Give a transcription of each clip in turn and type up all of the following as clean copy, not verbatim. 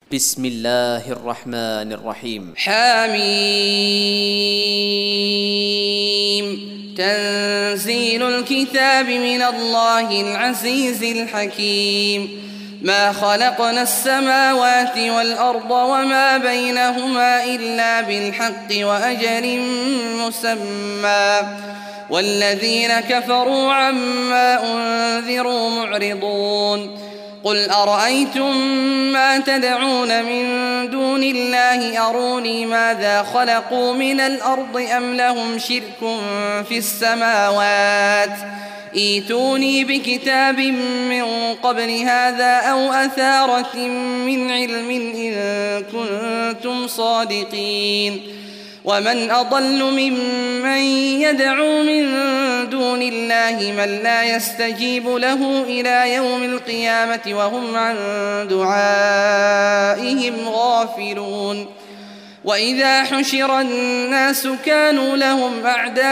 بسم الله الرحمن الرحيم. حميم. تنزيل الكتاب من الله العزيز الحكيم. ما خلقنا السماوات والأرض وما بينهما إلا بالحق وأجل مسمى، والذين كفروا عما أنذروا معرضون. قل أرأيتم ما تدعون من دون الله أروني ماذا خلقوا من الأرض أم لهم شرك في السماوات، ائتوني بكتاب من قبل هذا أو أثارة من علم إن كنتم صادقين. ومن أضل ممن يدعو من دون الله من لا يستجيب له إلى يوم القيامة وهم عن دعائهم غافلون. وإذا حشر الناس كانوا لهم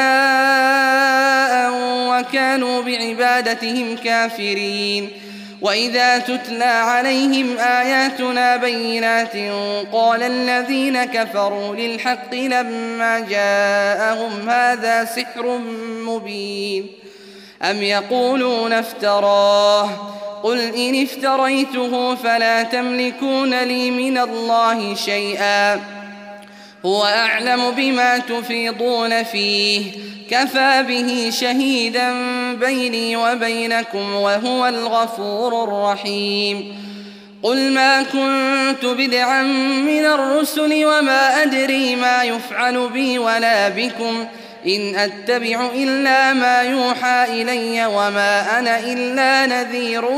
أعداء وكانوا بعبادتهم كافرين. وإذا تتلى عليهم آياتنا بينات قال الذين كفروا للحق لما جاءهم هذا سحر مبين. أم يقولون افتراه، قل إن افتريته فلا تملكون لي من الله شيئا، هو أعلم بما تفيضون فيه، كفى به شهيدا بيني وبينكم وهو الغفور الرحيم. قل ما كنت بدعا من الرسل وما أدري ما يفعل بي ولا بكم، إن أتبع إلا ما يوحى إلي وما أنا إلا نذير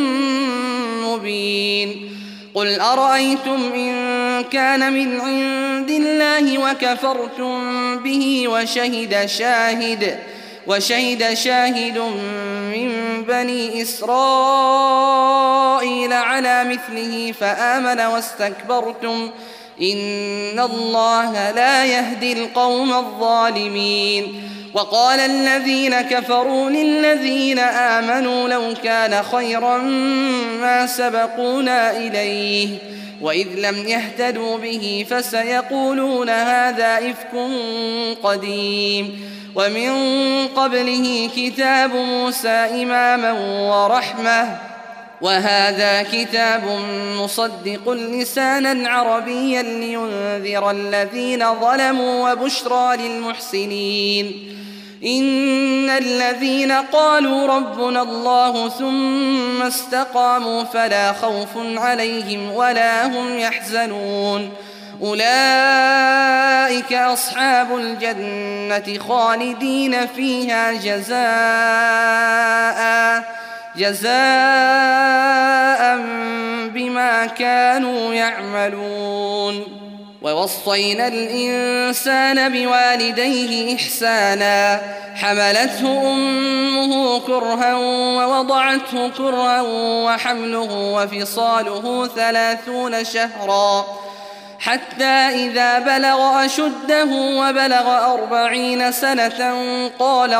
مبين. قل أرأيتم إن كان من عند الله وكفرتم به وشهد شاهد من بني إسرائيل على مثله فآمن واستكبرتم إن الله لا يهدي القوم الظالمين. وقال الذين كفروا للذين آمنوا لو كان خيرا ما سبقونا إليه، وإذ لم يهتدوا به فسيقولون هذا إفك قديم. ومن قبله كتاب موسى إماما ورحمة، وهذا كتاب مصدق لسانا عربيا لينذر الذين ظلموا وبشرى للمحسنين. إن الذين قالوا ربنا الله ثم استقاموا فلا خوف عليهم ولا هم يحزنون، أولئك أصحاب الجنة خالدين فيها جزاء بما كانوا يعملون. ووصينا الإنسان بوالديه إحسانا، حملته أمه كرها ووضعته كرها وحمله وفصاله 30 شهرا حتى إذا بلغ أشده وبلغ 40 سنة قال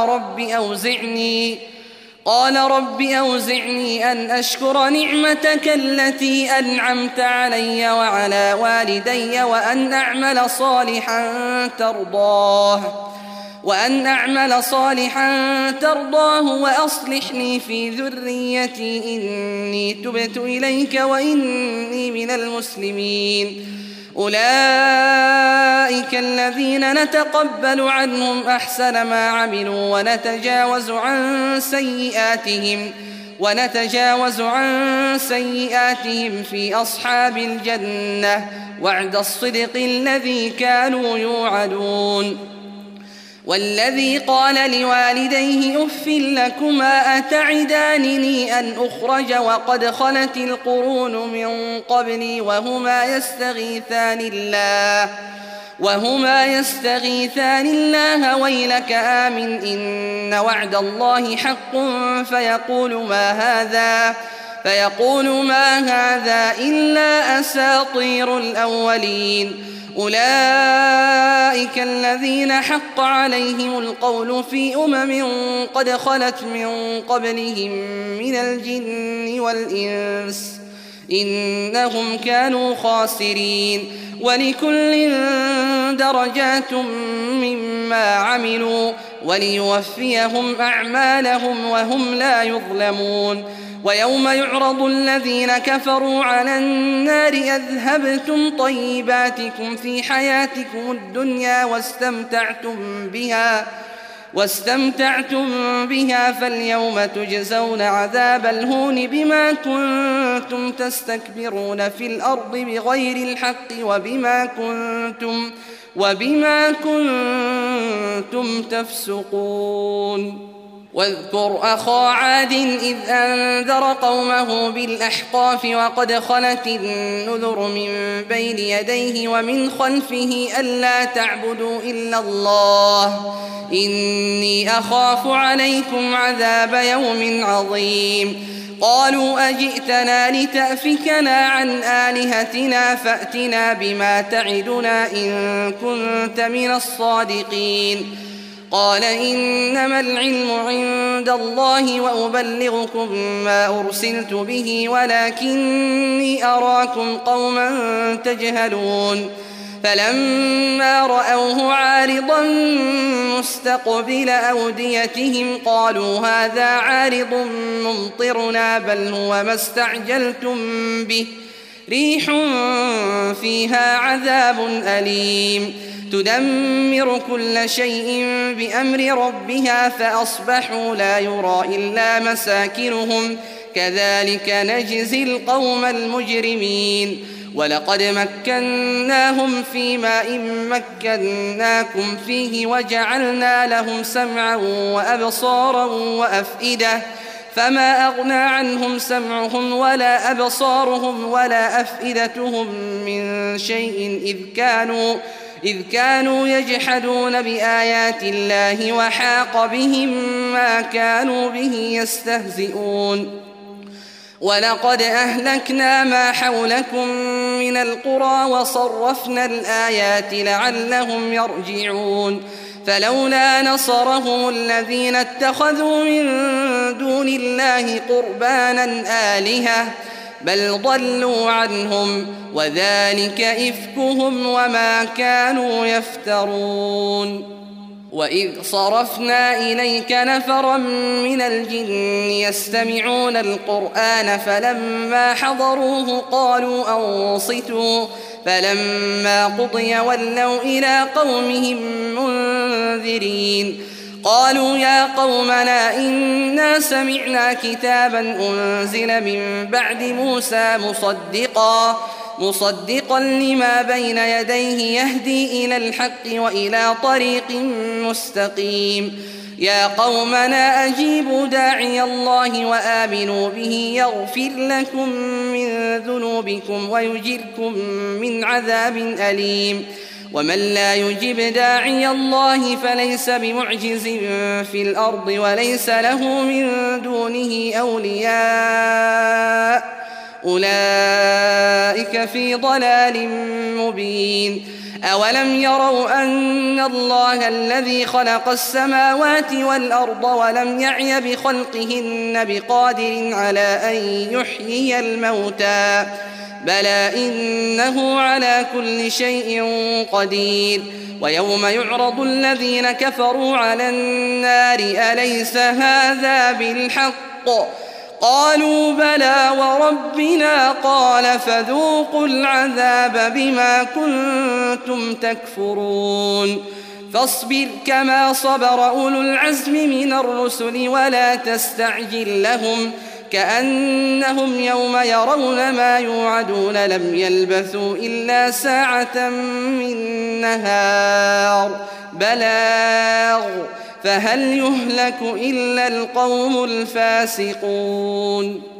رب أوزعني أن أشكر نعمتك التي أنعمت علي وعلى والدي وأن أعمل صالحا ترضاه وأصلح لي في ذريتي إني تبت إليك وإني من المسلمين. أولئك الذين نتقبل عنهم أحسن ما عملوا ونتجاوز عن سيئاتهم في أصحاب الجنة، وعد الصدق الذي كانوا يوعدون. والذي قال لوالديه أف لكما أتعدانني أن أخرج وقد خلت القرون من قبلي وهما يستغيثان الله ويلك آمن إن وعد الله حق فيقول ما هذا إلا أساطير الأولين. أولئك الذين حق عليهم القول في قد خلت من قبلهم من الجن والإنس إنهم كانوا خاسرين ولكل درجات مما عملوا وليوفيهم أعمالهم وهم لا يظلمون ويوم يعرض الذين كفروا على النار أذهبتم طيباتكم في حياتكم الدنيا واستمتعتم بها فاليوم تجزون عذاب الهون بما كنتم تستكبرون في الأرض بغير الحق وبما كنتم تفسقون واذكر أخا عاد إذ أنذر قومه بالأحقاف وقد خلت النذر من بين يديه ومن خلفه ألا تعبدوا إلا الله إني أخاف عليكم عذاب يوم عظيم قالوا أجئتنا لتأفكنا عن آلهتنا فأتنا بما تعدنا إن كنت من الصادقين قال إنما العلم عند الله وأبلغكم ما أرسلت به ولكني أراكم قوما تجهلون فلما رأوه عارضا مستقبل أوديتهم قالوا هذا عارض ممطرنا بل هو ما استعجلتم به ريح فيها عذاب أليم تدمر كل شيء بأمر ربها فأصبحوا لا يرى إلا مساكنهم كذلك نجزي القوم المجرمين ولقد مكناهم في ماء مكناكم فيه وجعلنا لهم سمعا وأبصارا وأفئدة فما أغنى عنهم سمعهم ولا أبصارهم ولا أفئدتهم من شيء إذ كانوا يجحدون بآيات الله وحاق بهم ما كانوا به يستهزئون ولقد أهلكنا ما حولكم من القرى وصرفنا الآيات لعلهم يرجعون فلولا نصرهم الذين اتخذوا من دون الله قربانا آلهة بل ضلوا عنهم وذلك إفكهم وما كانوا يفترون وإذ صرفنا إليك نفرا من الجن يستمعون القرآن فلما حضروه قالوا أنصتوا فلما قضي ولوا إلى قومهم منذرين قالوا يا قومنا إنا سمعنا كتابا أنزل من بعد موسى مصدقا لما بين يديه يهدي إلى الحق وإلى طريق مستقيم يا قومنا أجيبوا داعي الله وآمنوا به يغفر لكم من ذنوبكم ويجركم من عذاب أليم ومن لا يجب داعي الله فليس بمعجز في الأرض وليس له من دونه أولياء أولئك في ضلال مبين أولم يروا أن الله الذي خلق السماوات والأرض ولم يعي بخلقهن بقادر على أن يحيي الموتى بلى إنه على كل شيء قدير ويوم يعرض الذين كفروا على النار أليس هذا بالحق قالوا بلى وربنا قال فذوقوا العذاب بما كنتم تكفرون فاصبر كما صبر أولو العزم من الرسل ولا تستعجل لهم كأنهم يوم يرون ما يوعدون لم يلبثوا إلا ساعة من نهار بلاغ فهل يهلك إلا القوم الفاسقون